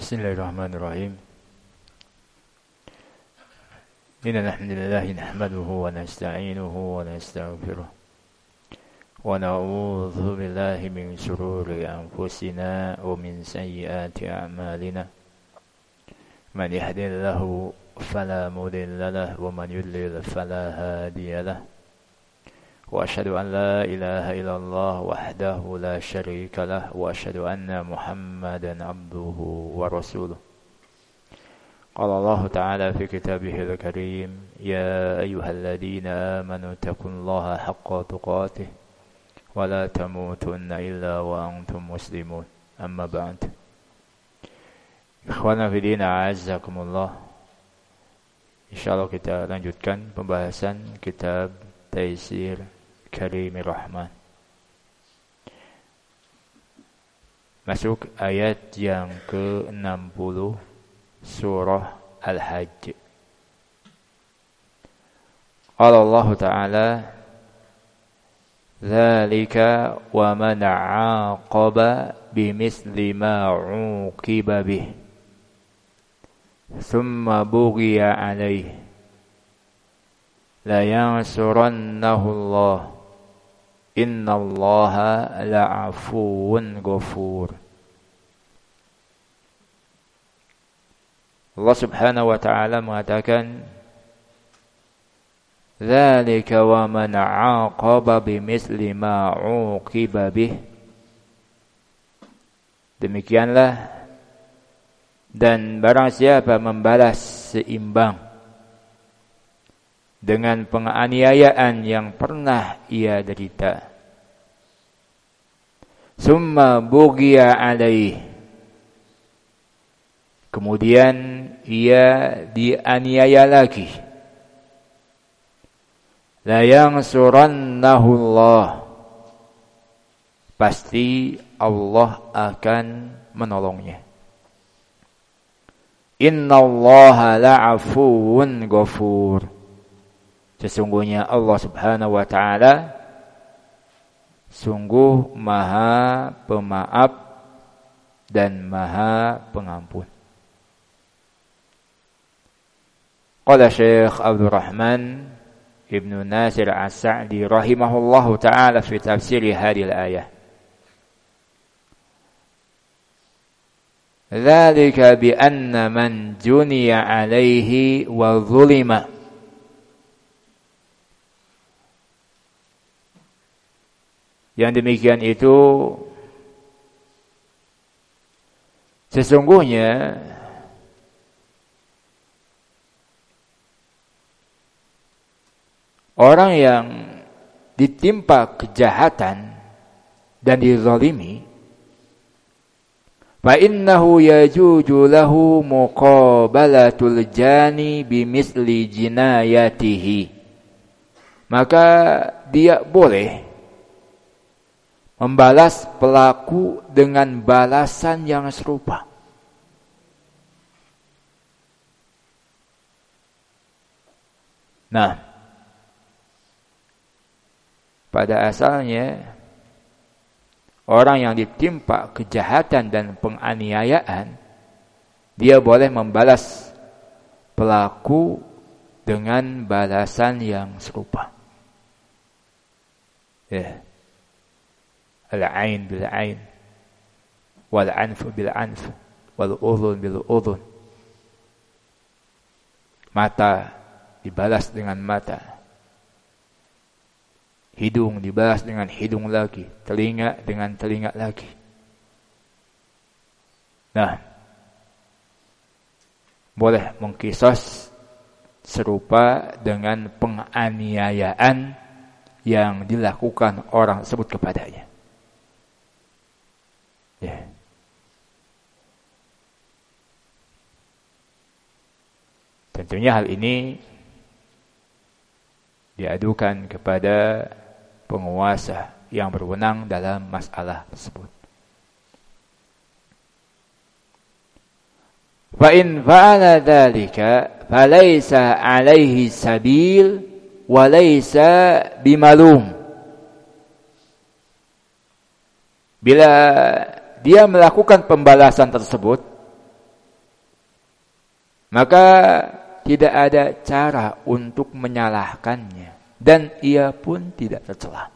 Bismillahirrahmanirrahim. Innal hamdalillah nahmaduhu wa nasta'inuhu wa nastaghfiruh. Wa na'udzu billahi min shururi anfusina wa min sayyiati a'malina. Man yahdihillahu fala mudilla lahu wa man yudlil fala hadiya lahu. Wa asyhadu an la ilaha illallah wahdahu la syarika lah wa asyhadu anna Muhammadan abduhu wa rasuluh. Qala Allah Ta'ala fi kitabihil karim, ya ayyuhalladzina amanu taqullaha haqqa tuqatih wa la tamutunna illa wa antum muslimun. Amma ba'd. Ikhwana fi din, a'azzakumullah. Insyaallah kita lanjutkan pembahasan kitab Taisir Karimir Rahman. Masuk ayat yang ke-60 surah Al-Hajj. Qala Allah Ta'ala, dzalika wa man 'aqaba bimithli ma 'uqiba bih thumma bughiya 'alaihi la yansurannahu Allah innallaha la'afuwun ghafur. Allah Subhanahu wa ta'ala mengatakan, dzalika wa man 'aqaba bimithli ma 'uqiba bih. Demikianlah, dan barang siapa membalas seimbang dengan penganiayaan yang pernah ia derita, summa bughiya alaih, kemudian ia dianiaya lagi, la yansurannahu Allah, pasti Allah akan menolongnya. Innallaha la'afuwun ghafur. Sesungguhnya Allah Subhanahu wa ta'ala sungguh maha pemaaf dan maha pengampun. Qala Syekh Abdul Rahman Ibnu Nasir As-Sa'di rahimahullahu ta'ala fi tafsir hadhihi al-ayah. Dzalika bi anna man juniya 'alaihi wa zulima. Yang demikian itu sesungguhnya orang yang ditimpa kejahatan dan dizalimi, fa innahu yajuju lahu muqabalatul jani bimisli jinayatihi, maka dia boleh membalas pelaku dengan balasan yang serupa. Nah, pada asalnya orang yang ditimpa kejahatan dan penganiayaan, dia boleh membalas pelaku dengan balasan yang serupa. Al-ain bil-ain, wal-anf bil-anf, wal-udhun bil-udhun. Mata dibalas dengan mata, hidung dibalas dengan hidung lagi, telinga dengan telinga lagi. Nah, boleh mengkisos serupa dengan penganiayaan yang dilakukan orang tersebut kepadanya. Tentunya hal ini diadukan kepada penguasa yang berwenang dalam masalah tersebut. Fa in fa'ala dzalika falaysa 'alaihi sabil wa laysa bimalum. Bila dia melakukan pembalasan tersebut, maka tidak ada cara untuk menyalahkannya dan ia pun tidak tercela.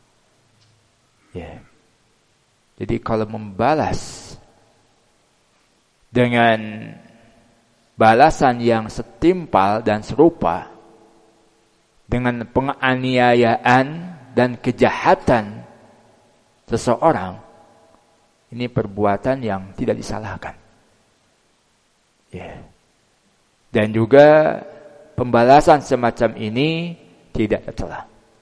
Ya. Jadi kalau membalas dengan balasan yang setimpal dan serupa dengan penganiayaan dan kejahatan seseorang, ini perbuatan yang tidak disalahkan. Ya. Dan juga pembalasan semacam ini tidak tercela.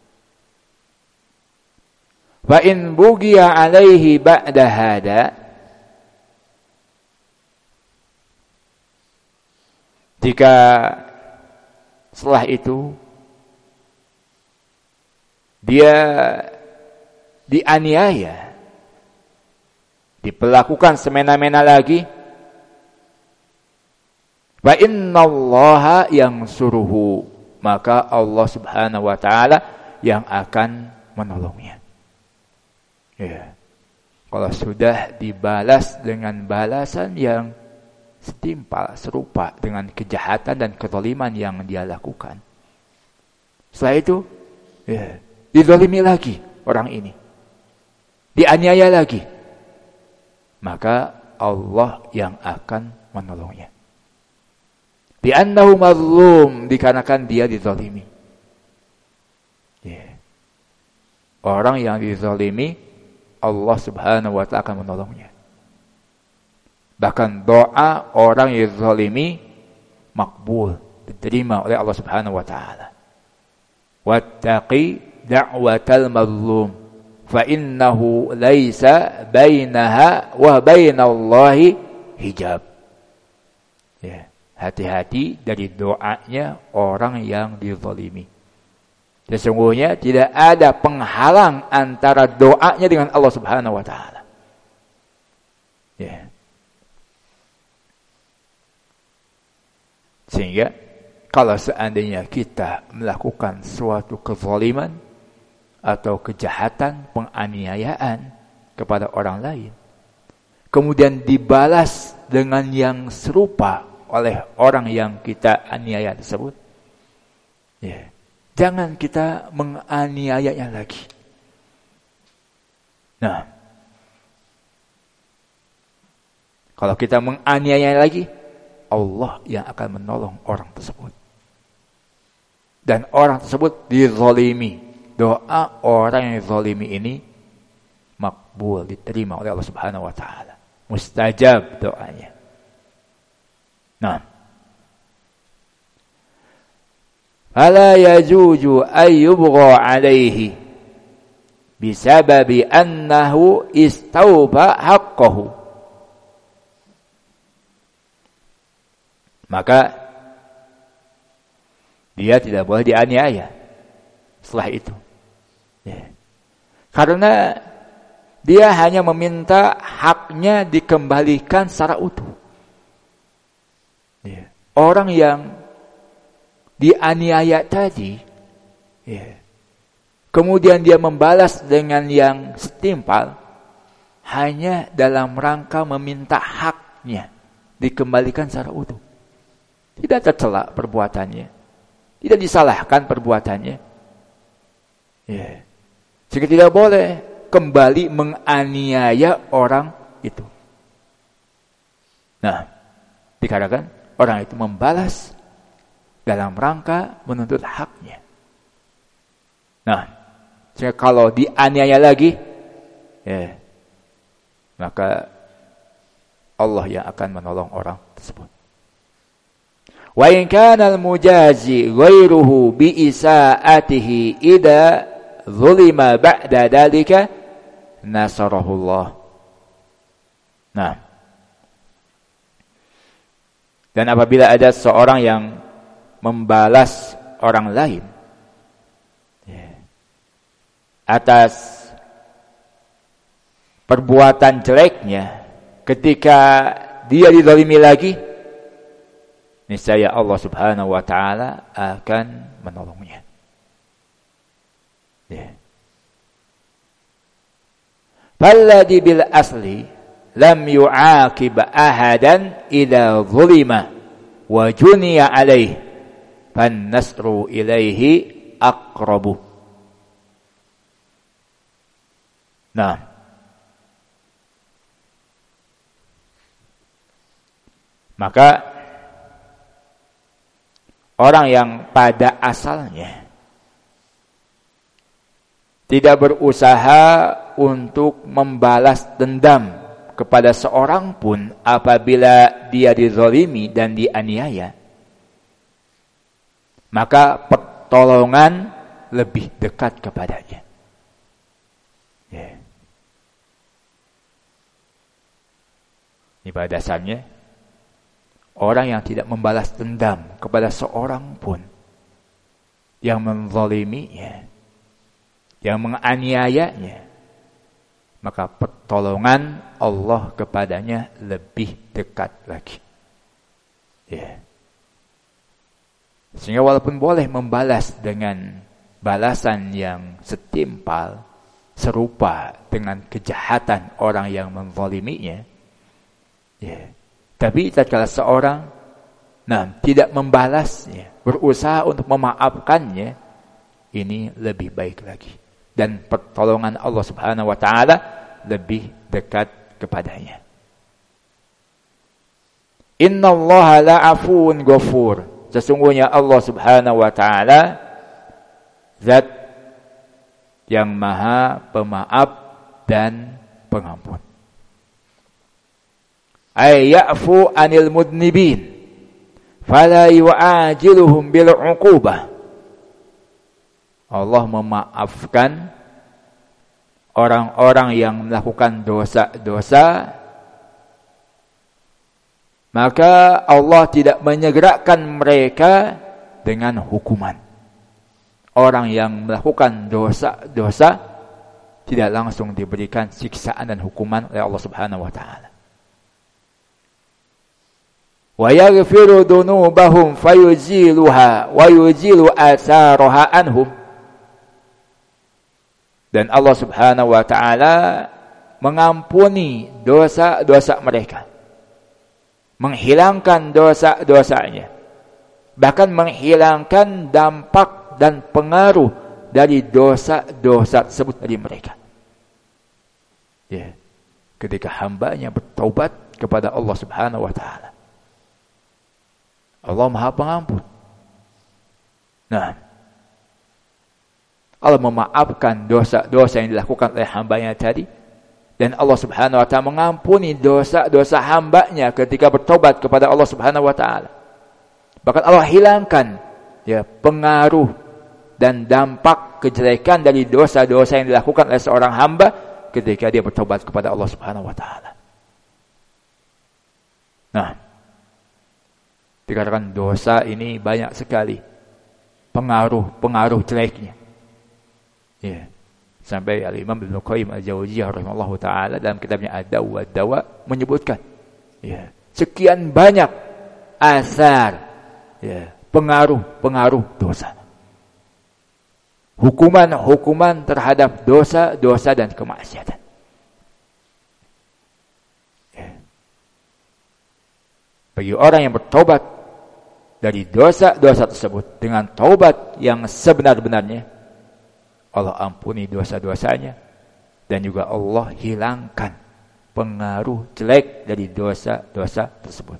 Wa in bughiya alaihi ba'da hada, jika setelah itu dia dianiaya, diperlakukan semena-mena lagi, wa innallaha yansuruhu, maka Allah Subhanahu wa taala yang akan menolongnya. Ya. Kalau sudah dibalas dengan balasan yang setimpal, serupa dengan kejahatan dan kezaliman yang dia lakukan, setelah itu ya, dizalimi lagi orang ini, dianiaya lagi, maka Allah yang akan menolongnya. Li'annahu mazlum, dikarenakan dia dizalimi. Ya. Orang yang dizalimi, Allah Subhanahu wa ta'ala akan menolongnya. Bahkan doa orang yang dizalimi makbul, diterima oleh Allah Subhanahu wa ta'ala. Wattaqi da'watal mazlum fa innahu laisa bainaha wa bainallahi hijab. Ya, hati-hati dari doanya orang yang dizalimi. Sesungguhnya tidak ada penghalang antara doanya dengan Allah Subhanahu wa taala. Ya. Sehingga kalau seandainya kita melakukan suatu kezaliman atau kejahatan, penganiayaan kepada orang lain, kemudian dibalas dengan yang serupa oleh orang yang kita aniaya tersebut, ya, jangan kita menganiayanya lagi. Nah, kalau kita menganiaya lagi, Allah yang akan menolong orang tersebut. Dan orang tersebut dizalimi. Doa orang yang dizalimi ini makbul, diterima oleh Allah Subhanahu wa taala. Mustajab doanya. Nah, fala yajuju ayyubgha alaihi bisababi annahu istauba haqqahu. Maka dia tidak boleh dianiaya setelah itu. Ya. Karena dia hanya meminta haknya dikembalikan secara utuh. Ya. Orang yang dianiaya tadi, ya, kemudian dia membalas dengan yang setimpal, hanya dalam rangka meminta haknya dikembalikan secara utuh. Tidak tercela perbuatannya, tidak disalahkan perbuatannya. Ya. Jika tidak boleh kembali menganiaya orang itu. Nah, dikarenakan orang itu membalas dalam rangka menuntut haknya. Nah, jika kalau dianiaya lagi, ya, maka Allah yang akan menolong orang tersebut. Wa in kana al-mujazi ghairuhu bi isaatihi idza zulima ba'da dalika nasarahullah. Nah, dan apabila ada seorang yang membalas orang lain, ya, atas perbuatan jeleknya ketika dia dizalimi lagi, niscaya Allah Subhanahu wa taala akan menolongnya. Ya. Falladhi bil asli lam yu'aqib ahadan idza zulima wa juniya alaih fan nasru ilaihi aqrabu. Nah, maka orang yang pada asalnya tidak berusaha untuk membalas dendam kepada seorang pun apabila dia dizalimi dan dianiaya, maka pertolongan lebih dekat kepadanya. Ini pada dasarnya orang yang tidak membalas dendam kepada seorang pun yang menzaliminya, yang menganiayanya, maka pertolongan Allah kepadanya lebih dekat lagi. Sehingga walaupun boleh membalas dengan balasan yang setimpal, serupa dengan kejahatan orang yang menzaliminya, tapi tatkala seorang tidak membalasnya, berusaha untuk memaafkannya, ini lebih baik lagi. Dan pertolongan Allah Subhanahu wa ta'ala lebih dekat kepadanya. Innallaha la'afuun ghafur. Sesungguhnya Allah Subhanahu wa ta'ala zat yang maha pemaaf dan pengampun. Ay ya'fu anil mudnibin fala yu'ajiluhum bil 'uqubah. Allah memaafkan orang-orang yang melakukan dosa-dosa, maka Allah tidak menyegerakan mereka dengan hukuman. Orang yang melakukan dosa-dosa tidak langsung diberikan siksaan dan hukuman oleh Allah Subhanahu wa ta'ala. Wa yaghfiru dzunubahum fayuziluha wa yuzilu atharaha anhum. Dan Allah Subhanahu wa ta'ala mengampuni dosa-dosa mereka, menghilangkan dosa-dosanya, bahkan menghilangkan dampak dan pengaruh dari dosa-dosa tersebut dari mereka. Ketika hambanya bertaubat kepada Allah Subhanahu wa ta'ala, Allah Maha Pengampun. Allah memaafkan dosa-dosa yang dilakukan oleh hambanya tadi, dan Allah Subhanahu wa ta'ala mengampuni dosa-dosa hambanya ketika bertobat kepada Allah Subhanahu wa ta'ala. Bahkan Allah hilangkan pengaruh dan dampak kejelekan dari dosa-dosa yang dilakukan oleh seorang hamba ketika dia bertobat kepada Allah Subhanahu wa ta'ala. Dikatakan dosa ini banyak sekali pengaruh jeleknya. Sampai Al-Imam Ibnu Qayyim Al-Jauziyah rahimahullahu taala dalam kitabnya Ad-Dawa Ad-Dawa menyebutkan sekian banyak asar pengaruh dosa. Hukuman terhadap dosa dan kemaksiatan. Bagi orang yang bertobat dari dosa-dosa tersebut dengan taubat yang sebenar-benarnya, Allah ampuni dosa-dosanya, dan juga Allah hilangkan pengaruh jelek dari dosa-dosa tersebut.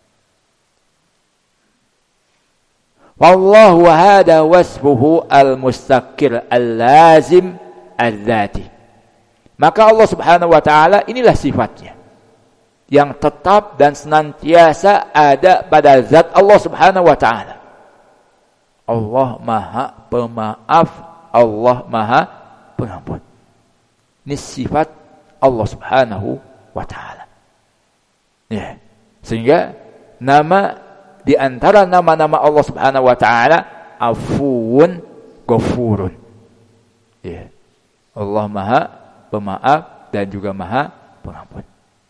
Wallahu hada wasfuhu al-mustaqir al-lazim al-dhati. Maka Allah Subhanahu wa ta'ala inilah sifatnya yang tetap dan senantiasa ada pada zat Allah Subhanahu wa ta'ala. Allah Maha Pemaaf, Allah Maha Pengampun. Ini sifat Allah Subhanahu wa ta'ala. Sehingga nama di antara nama-nama Allah Subhanahu wa ta'ala Afuun Ghafurun. Allah Maha Pemaaf dan juga Maha Pengampun.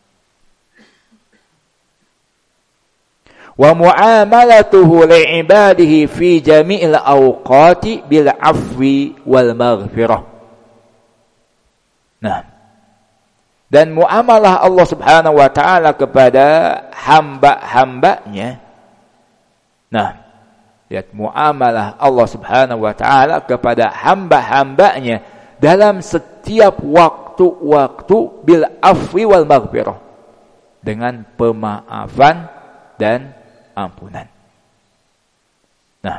Wa muamalatuhu li'ibadihi fi jami'il awqati bil afwi wal maghfirah. Dan muamalah Allah Subhanahu wa ta'ala kepada hamba-hambanya Nah, lihat muamalah Allah Subhanahu wa taala kepada hamba-hambanya dalam setiap waktu-waktu bil afwi wal maghfirah, dengan pemaafan dan ampunan. Nah,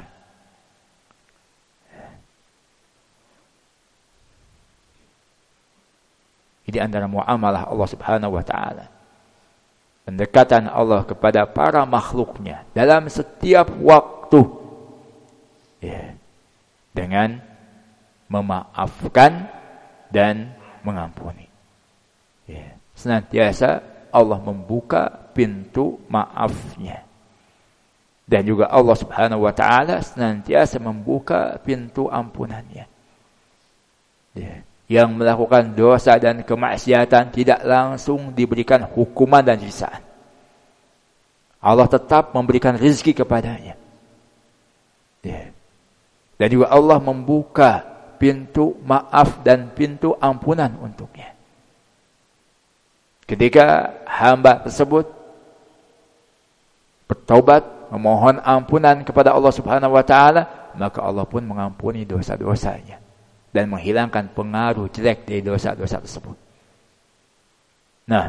ini antara muamalah Allah Subhanahu wa taala, pendekatan Allah kepada para makhluknya dalam setiap waktu, ya, dengan memaafkan dan mengampuni. Ya, senantiasa Allah membuka pintu maafnya. Dan juga Allah Subhanahu wa taala senantiasa membuka pintu ampunannya. Ya, yang melakukan dosa dan kemaksiatan tidak langsung diberikan hukuman dan siksaan. Allah tetap memberikan rezeki kepadanya. Ya. Dan juga Allah membuka pintu maaf dan pintu ampunan untuknya. Ketika hamba tersebut bertaubat, memohon ampunan kepada Allah Subhanahu wa taala, maka Allah pun mengampuni dosa-dosanya dan menghilangkan pengaruh jelek dari dosa-dosa tersebut. Nah,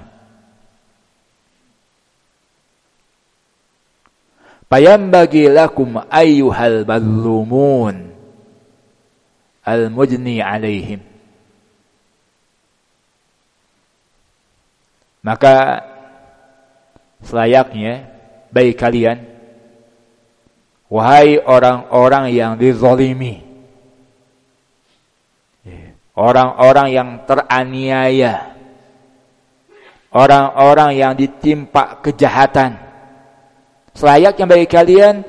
fayambagi lakum ayyuhal mazlumun al-mujni alaihim. Maka selayaknya bagi kalian, wahai orang-orang yang dizalimi, orang-orang yang teraniaya, orang-orang yang ditimpa kejahatan, selayaknya bagi kalian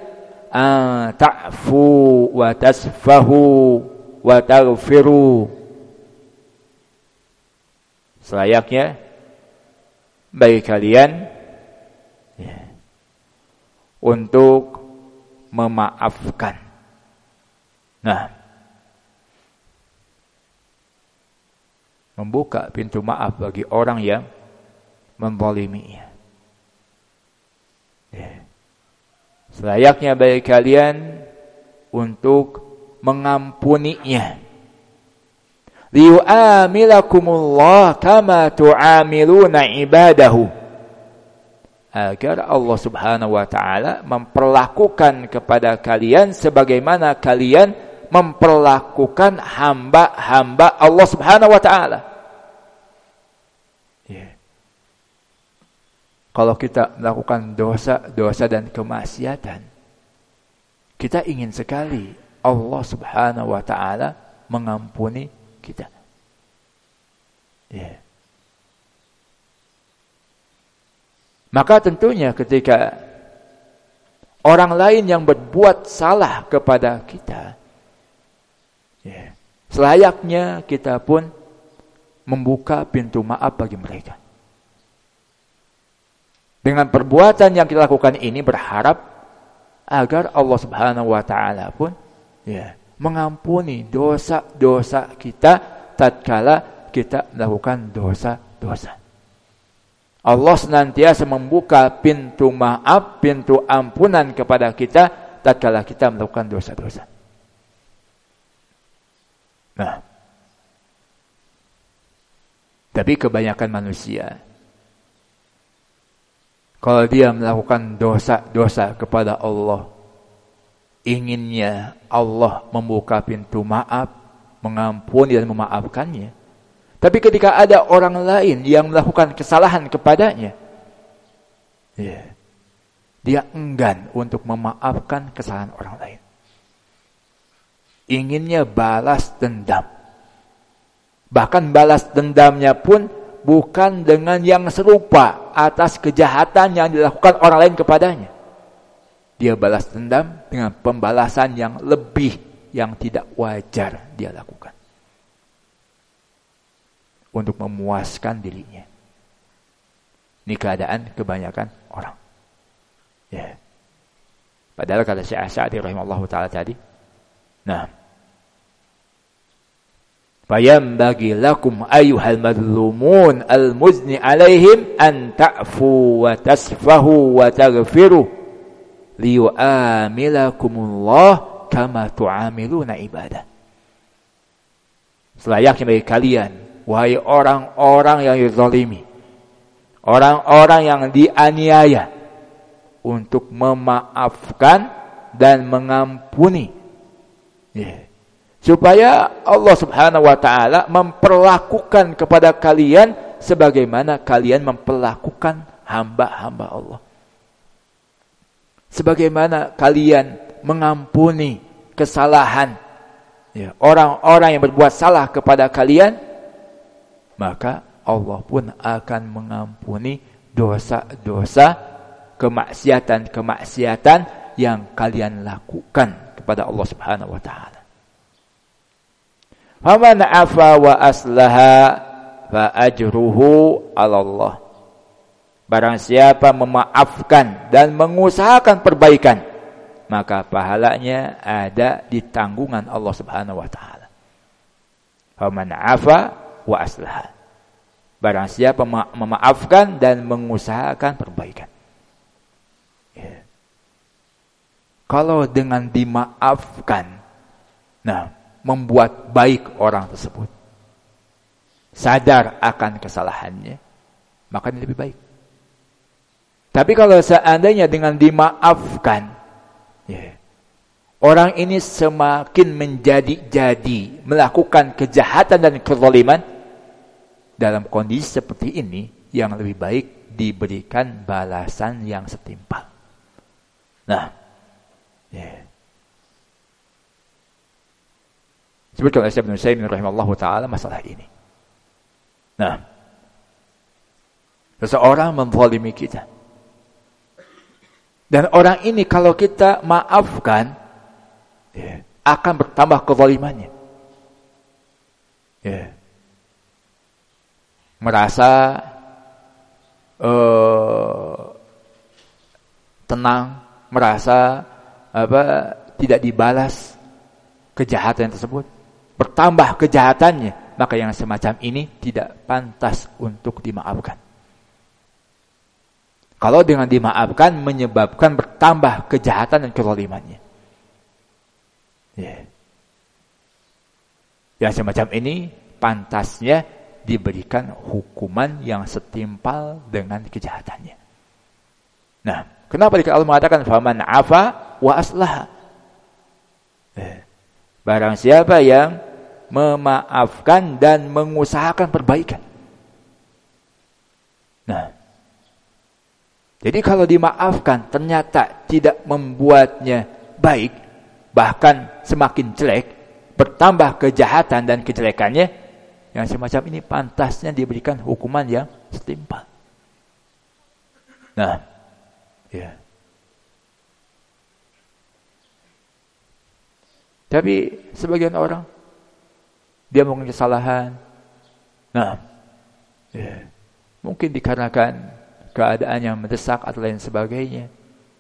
ta'fu wa tasfahu wa taghfiru. Selayaknya bagi kalian, ya, untuk memaafkan. Nah, membuka pintu maaf bagi orang yang menzaliminya. Ya. Selayaknya bagi kalian untuk mengampuninya. Liyu'amilakumullah kama tu'amiluna ibadahu. Agar Allah Subhanahu wa taala memperlakukan kepada kalian sebagaimana kalian memperlakukan hamba-hamba Allah Subhanahu wa taala. Yeah. Kalau kita melakukan dosa dan kemaksiatan, kita ingin sekali Allah Subhanahu wa taala mengampuni kita. Yeah. Maka tentunya ketika orang lain yang berbuat salah kepada kita, ya, selayaknya kita pun membuka pintu maaf bagi mereka. Dengan perbuatan yang kita lakukan ini berharap agar Allah Subhanahu wa taala pun, ya, mengampuni dosa-dosa kita tatkala kita melakukan dosa-dosa. Allah senantiasa membuka pintu maaf, pintu ampunan kepada kita tatkala kita melakukan dosa-dosa. Nah, tapi kebanyakan manusia, kalau dia melakukan dosa-dosa kepada Allah, inginnya Allah membuka pintu maaf, mengampuni dan memaafkannya. Tapi ketika ada orang lain yang melakukan kesalahan kepadanya, ya, dia enggan untuk memaafkan kesalahan orang lain. Inginnya balas dendam. Bahkan balas dendamnya pun bukan dengan yang serupa atas kejahatan yang dilakukan orang lain kepadanya. Dia balas dendam dengan pembalasan yang lebih, yang tidak wajar dia lakukan, untuk memuaskan dirinya. Ini keadaan kebanyakan orang. Ya. Padahal kata Syekh As-Sa'di rahimahullah ta'ala tadi, nah, fayambagi lakum ayyuhal madlumun al-muzni alaihim an ta'fu wa tasfahu wa taghfiru liyu'amilakumullah kama tu'amiluna ibadah. Selayaknya bagi kalian, wahai orang-orang yang dizalimi, orang-orang yang dianiaya, untuk memaafkan dan mengampuni. Supaya Allah Subhanahu wa ta'ala memperlakukan kepada kalian sebagaimana kalian memperlakukan hamba-hamba Allah. Sebagaimana kalian mengampuni kesalahan orang-orang yang berbuat salah kepada kalian, maka Allah pun akan mengampuni dosa-dosa, kemaksiatan-kemaksiatan yang kalian lakukan kepada Allah Subhanahu wa ta'ala. Faman afa wa aslaha fa ajruhu 'ala Allah. Barang siapa memaafkan dan mengusahakan perbaikan, maka pahalanya ada di tanggungan Allah Subhanahu wa ta'ala. Faman afa wa aslaha. Barang siapa memaafkan dan mengusahakan perbaikan. Kalau dengan dimaafkan, membuat baik orang tersebut, sadar akan kesalahannya, maka ini lebih baik. Tapi kalau seandainya dengan dimaafkan, orang ini semakin menjadi melakukan kejahatan dan kezaliman, dalam kondisi seperti ini, yang lebih baik diberikan balasan yang setimpal. Sebutkan oleh Syekh Ibnu Utsaimin rahimahullahu taala masalah ini. Seseorang menzalimi kita. Dan orang ini kalau kita maafkan, akan bertambah kezalimannya. Merasa tenang, merasa tidak dibalas kejahatan tersebut, bertambah kejahatannya, maka yang semacam ini tidak pantas untuk dimaafkan. Kalau dengan dimaafkan menyebabkan bertambah kejahatan dan kezalimannya. Yang semacam ini pantasnya diberikan hukuman yang setimpal dengan kejahatannya. Kenapa Allah mengatakan faman afa wa aslaha? Barang siapa yang memaafkan dan mengusahakan perbaikan. Jadi kalau dimaafkan ternyata tidak membuatnya baik, bahkan semakin jelek, bertambah kejahatan dan kejelekannya, yang semacam ini pantasnya diberikan hukuman yang setimpal. Tapi sebagian orang dia melakukan kesalahan. Mungkin dikarenakan keadaan yang mendesak atau lain sebagainya.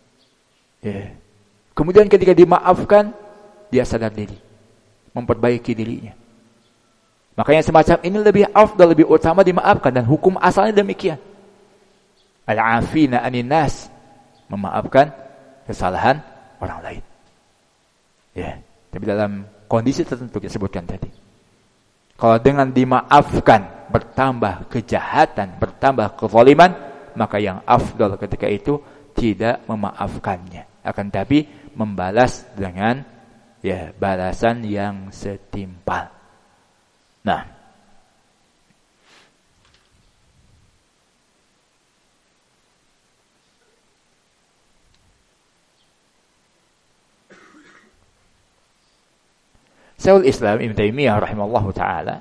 Kemudian ketika dimaafkan, dia sadar diri, memperbaiki dirinya. Makanya semacam ini lebih afdal, lebih utama dimaafkan, dan hukum asalnya demikian. Al-afina anin nas, memaafkan kesalahan orang lain. Tapi dalam kondisi tertentu disebutkan tadi. Kalau dengan dimaafkan bertambah kejahatan, bertambah kezaliman, maka yang afdal ketika itu tidak memaafkannya, akan tapi membalas dengan balasan yang setimpal. Syekhul Islam Ibnu Taimiyah rahimahullahu taala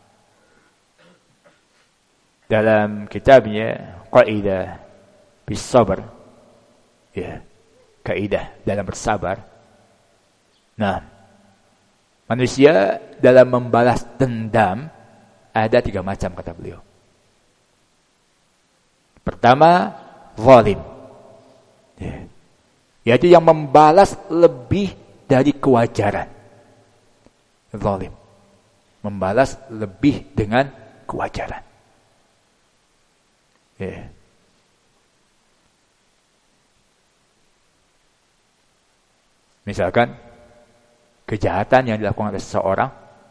dalam kitabnya Qaidah bis Sabr, kaidah dalam bersabar. Manusia dalam membalas dendam ada 3 macam kata beliau. Pertama, zalim. Yaitu yang membalas lebih dari kewajaran. Zalim. Membalas lebih dengan kewajaran. Misalkan kejahatan yang dilakukan oleh seseorang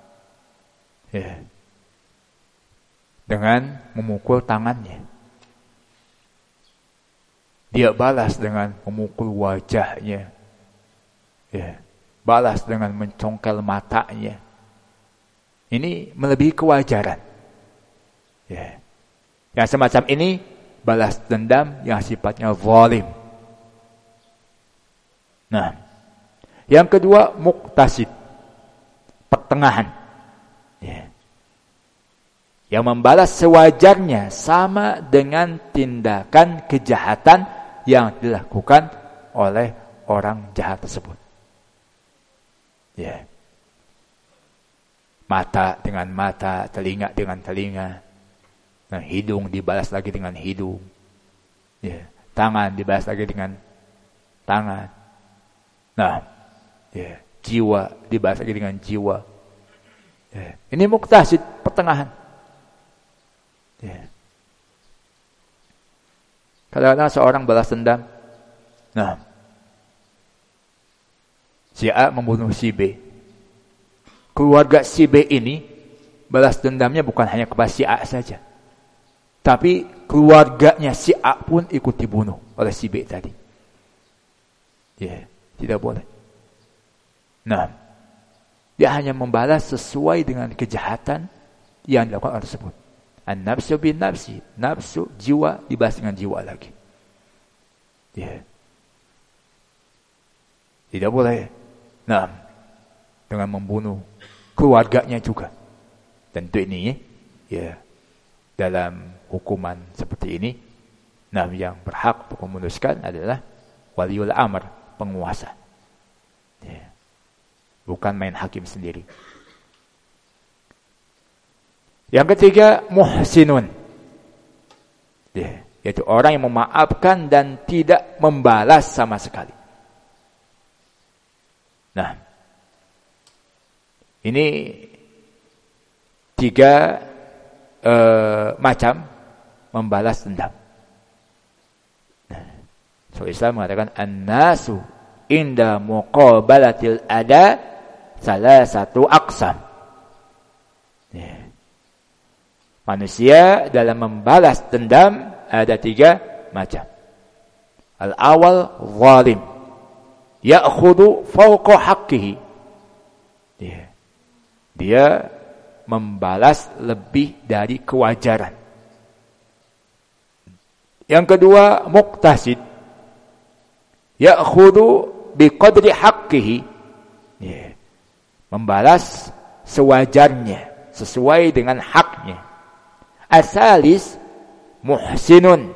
dengan memukul tangannya, dia balas dengan memukul wajahnya, balas dengan mencongkel matanya. Ini melebihi kewajaran. Yang semacam ini balas dendam yang sifatnya zalim. Nah, yang kedua muqtasid, pertengahan. Yang membalas sewajarnya sama dengan tindakan kejahatan yang dilakukan oleh orang jahat tersebut. Mata dengan mata, telinga dengan telinga, nah, hidung dibalas lagi dengan hidung, tangan dibalas lagi dengan tangan, nah, jiwa dibalas lagi dengan jiwa. Ini muqtasid, pertengahan. Kadang-kadang seorang balas dendam, nah, si A membunuh si B. Keluarga si B ini balas dendamnya bukan hanya kepada si A saja, tapi keluarganya si A pun ikut dibunuh oleh si B tadi. Tidak boleh. Nah, dia hanya membalas sesuai dengan kejahatan yang dilakukan orang tersebut. An-nafsu bin nafsi, nafsu jiwa dibalas dengan jiwa lagi. Tidak boleh. Nah, dengan membunuh keluarganya juga. Tentu ini dalam hukuman seperti ini, nah, yang berhak untuk memutuskan adalah waliul amr, penguasa. Bukan main hakim sendiri. Yang ketiga muhsinun, yaitu orang yang memaafkan dan tidak membalas sama sekali. Nah, ini 3 macam membalas dendam. So Islam mengatakan an-nasu inda muqabalatil ada salasatu aqsam. Manusia dalam membalas dendam ada 3 macam. Al-awal zalim, ya'khudhu fawqa haqqihi. Dia membalas lebih dari kewajaran. Yang kedua muqtasid, ya'khudhu biqadri haqqihi. Membalas sewajarnya, sesuai dengan haknya. Asalis muhsinun,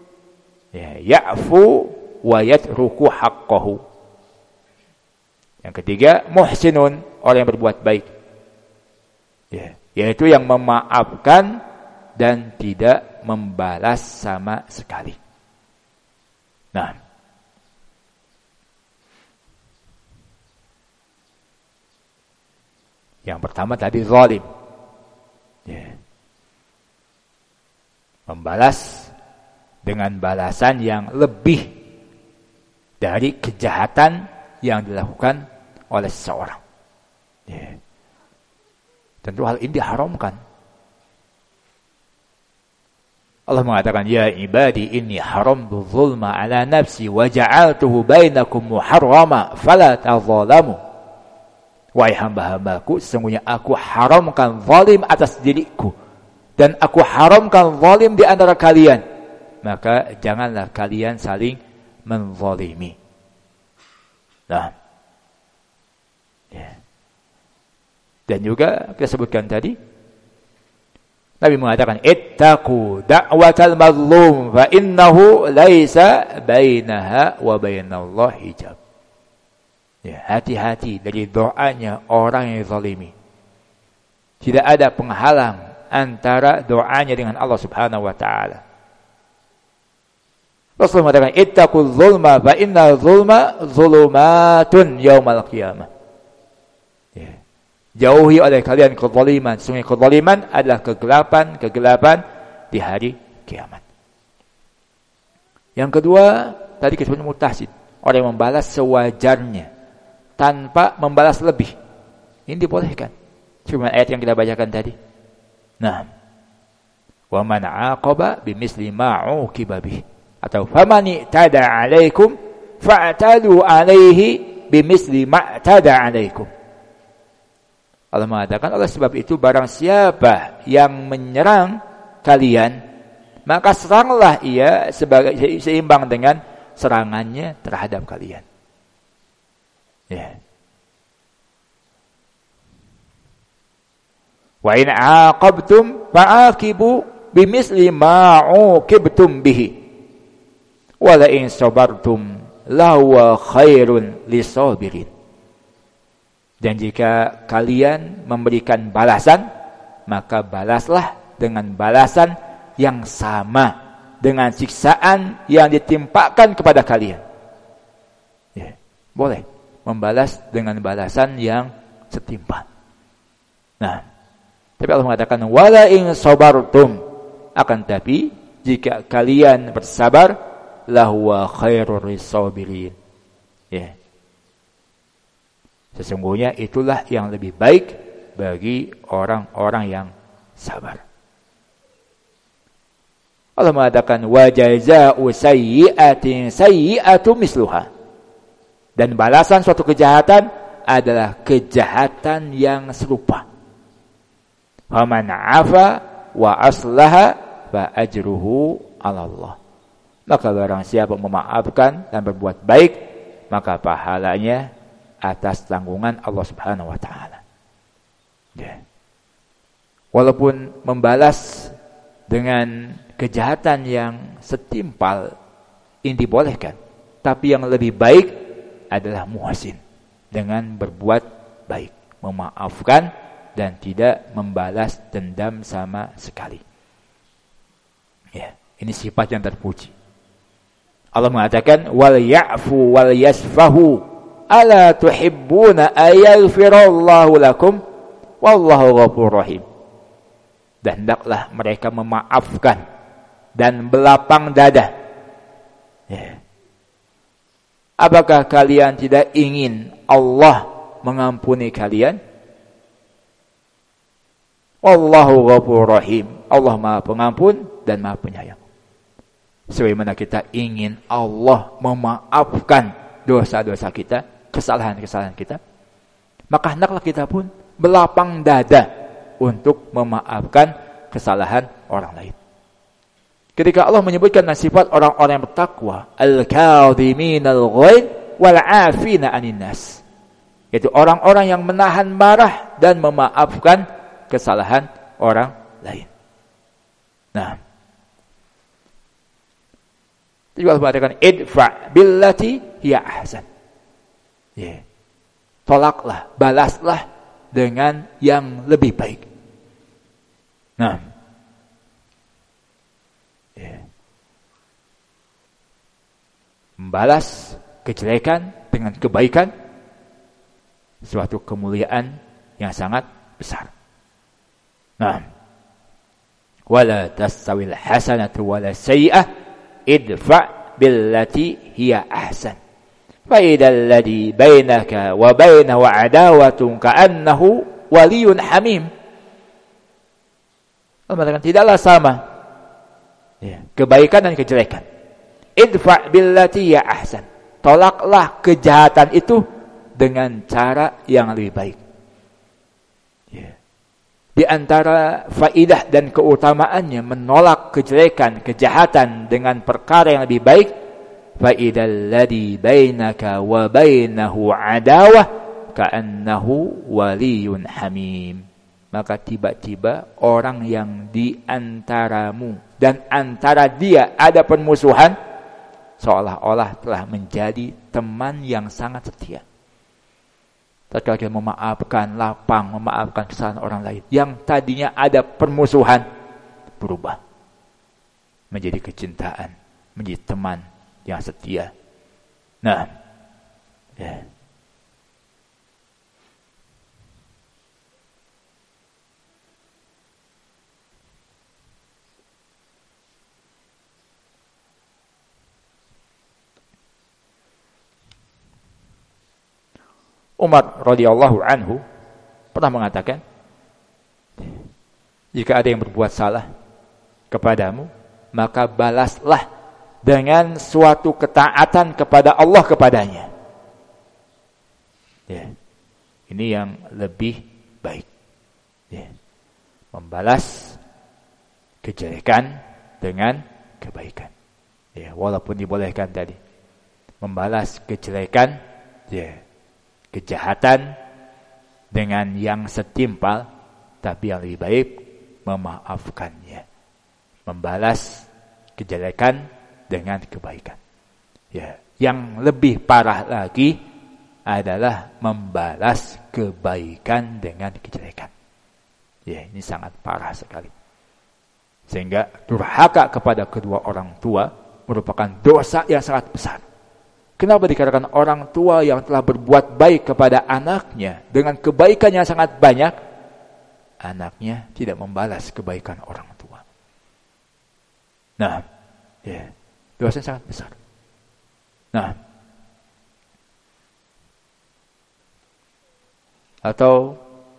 ya'fu wa yatruku haqqahu. Yang ketiga muhsinun, orang yang berbuat baik, yaitu yang memaafkan dan tidak membalas sama sekali. Nah, yang pertama tadi zalim, membalas dengan balasan yang lebih dari kejahatan yang dilakukan oleh seseorang. Tentu hal ini diharamkan. Allah mengatakan, ya ibadi inni haramtu zulma ala nafsi wa ja'altuhu bainakum muharrama fala tadzalamu. Wahai hamba-hambaku, sesungguhnya aku haramkan zalim atas diriku dan aku haramkan zalim di antara kalian, maka janganlah kalian saling menzalimi. Nah, dan juga kita sebutkan tadi, Nabi mengatakan, ittaqu da'watal mazlum fa innahu laisa bainaha wa bainallahi hijab. Hati-hati dari doanya orang yang zalimi. Tidak ada penghalang antara doanya dengan Allah Subhanahu wa taala. Rasulullah mengatakan, ittaqul zulma fa inna zulma zulumatun yaumal qiyamah. Jauhi oleh kalian kezaliman. Sungguh kezaliman adalah kegelapan di hari kiamat. Yang kedua, tadi kita sebut muhtasid, orang yang membalas sewajarnya, tanpa membalas lebih. Ini dibolehkan. Cuma ayat yang kita bacakan tadi. Nah, wa man 'aqaba bimisli ma 'uqiba bih. Atau faman i'tada 'alaikum fa'tadu 'alaihi bimisli ma i'tada 'alaikum. Allah mengatakan, oleh sebab itu barang siapa yang menyerang kalian, maka seranglah ia sebagai seimbang dengan serangannya terhadap kalian. Ya. Wa in 'aqabtum fa'aqibu bimisli ma 'uqibtum bihi. Wa la in sabartum lahuwa khairun lisabirin. Dan jika kalian memberikan balasan, maka balaslah dengan balasan yang sama dengan siksaan yang ditimpakan kepada kalian. Ya, boleh membalas dengan balasan yang setimpal. Nah, tapi Allah mengatakan wala in sabartum, akan tapi jika kalian bersabar lahuwa khairur lisabirin. Ya. Sesungguhnya itulah yang lebih baik bagi orang-orang yang sabar. Allah mengatakan wa jazaa'u sayyi'atin sayyi'atu misluha. Dan balasan suatu kejahatan adalah kejahatan yang serupa. Faman 'afa wa aslaha fa ajruhu 'ala Allah. Maka barang siapa memaafkan dan berbuat baik, maka pahalanya atas tanggungan Allah Subhanahu wa taala. Ya. Walaupun membalas dengan kejahatan yang setimpal ini dibolehkan, tapi yang lebih baik adalah muhsin, dengan berbuat baik, memaafkan dan tidak membalas dendam sama sekali. Ya, ini sifat yang terpuji. Allah mengatakan wal ya'fu wal yasfahu ala tuhibbuna ayaghfirallahu lakum wallahu ghafurur rahim. Dan hendaklah mereka memaafkan dan belapang dada. Ya. Apakah kalian tidak ingin Allah mengampuni kalian? Wallahu ghafurur rahim. Allah Maha Pengampun dan Maha Penyayang. Sebagaimana kita ingin Allah memaafkan dosa-dosa kita, kesalahan-kesalahan kita, maka hendaklah kita pun belapang dada untuk memaafkan kesalahan orang lain. Ketika Allah menyebutkan sifat orang-orang yang bertakwa, al-kadhiminal ghaidh wal 'afina 'anil nas, yaitu orang-orang yang menahan marah dan memaafkan kesalahan orang lain. Nah, Allah mengatakan idfa billati hiya ahsan. Ya. Tolaklah, balaslah dengan yang lebih baik. Nah, ya. Membalas kejelekan dengan kebaikan suatu kemuliaan yang sangat besar. Nah, wala tasawil hasanatu wala sayyi'ah idfa' billati hiya ahsan. Fa idal ladzi bainaka wa bainahu adawatun ka'annahu waliyyun hamim. Allah mengatakan tidaklah sama ya, kebaikan dan kejelekan. Idfa' billati hiya ahsan. Tolaklah kejahatan itu dengan cara yang lebih baik. Ya. Di antara faidah dan keutamaannya menolak kejelekan, kejahatan dengan perkara yang lebih baik. Faidal ladzi bainaka wa bainahu adawah ka'annahu waliyyun hamim. Maka tiba-tiba orang yang di antaramu dan antara dia ada permusuhan, seolah-olah telah menjadi teman yang sangat setia. Tatkala kita memaafkan, lapang, memaafkan kesalahan orang lain, yang tadinya ada permusuhan, berubah menjadi kecintaan, menjadi teman yang setia. Nah, ya. Umar radhiyallahu anhu pernah mengatakan, jika ada yang berbuat salah kepadamu, maka balaslah dengan suatu ketaatan kepada Allah kepadanya. Ya. Ini yang lebih baik. Ya. Membalas kejelekan dengan kebaikan. Ya, walaupun dibolehkan tadi. Membalas kejelekan, ya, kejahatan dengan yang setimpal, tapi yang lebih baik memaafkannya. Membalas kejelekan dengan kebaikan. Ya, yang lebih parah lagi adalah membalas kebaikan dengan kejelekan. Ya, ini sangat parah sekali. Sehingga durhaka kepada kedua orang tua merupakan dosa yang sangat besar. Kenapa? Dikarenakan orang tua yang telah berbuat baik kepada anaknya dengan kebaikan yang sangat banyak, anaknya tidak membalas kebaikan orang tua. Nah, ya, dosa yang sangat besar. Nah, atau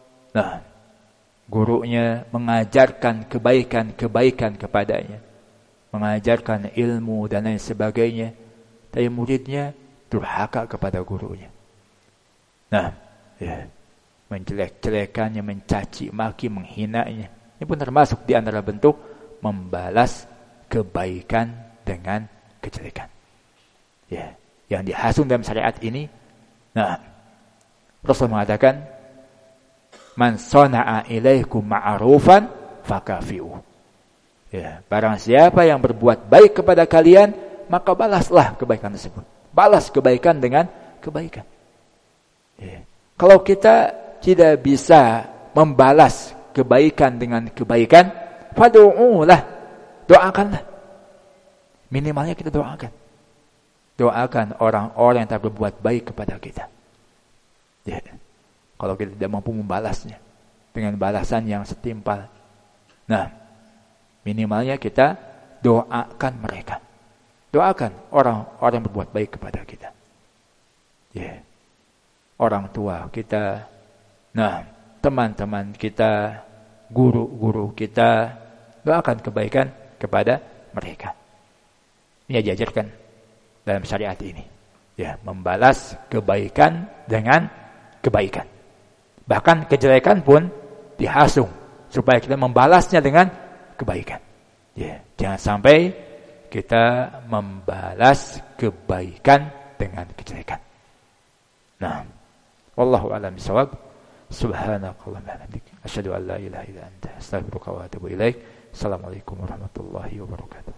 gurunya mengajarkan kebaikan kepadanya, mengajarkan ilmu dan lain sebagainya, tapi muridnya durhaka kepada gurunya. Nah, ya, menjelek-jelekannya, mencaci maki, menghinanya. Ini pun termasuk di antara bentuk membalas kebaikan dengan kejelekan. Ya, yang dihasung dalam syariat ini. Nah, Rasul mengatakan, man sana'a ilaikum ma'rufan fakafi'u. Ya, barang siapa yang berbuat baik kepada kalian, maka balaslah kebaikan tersebut. Balas kebaikan dengan kebaikan. Ya. Kalau kita tidak bisa membalas kebaikan dengan kebaikan, fad'u'ulah, doakanlah. Minimalnya kita doakan. Doakan orang-orang yang telah berbuat baik kepada kita. Ya. Kalau kita tidak mampu membalasnya dengan balasan yang setimpal, nah, minimalnya kita doakan mereka. Doakan orang-orang yang berbuat baik kepada kita. Ya. Orang tua kita, nah, teman-teman kita, guru-guru kita, doakan kebaikan kepada mereka. Ini diajarkan dalam syariat ini. Ya, membalas kebaikan dengan kebaikan. Bahkan kejelekan pun dihasung supaya kita membalasnya dengan kebaikan. Ya, jangan sampai kita membalas kebaikan dengan kejelekan. Nah, wallahu a'lam bishawab. Subhanakallahumma wa bihamdika, asyhadu an la ilaha illa anta, astaghfiruka wa atubu ilaik. Assalamualaikum warahmatullahi wabarakatuh.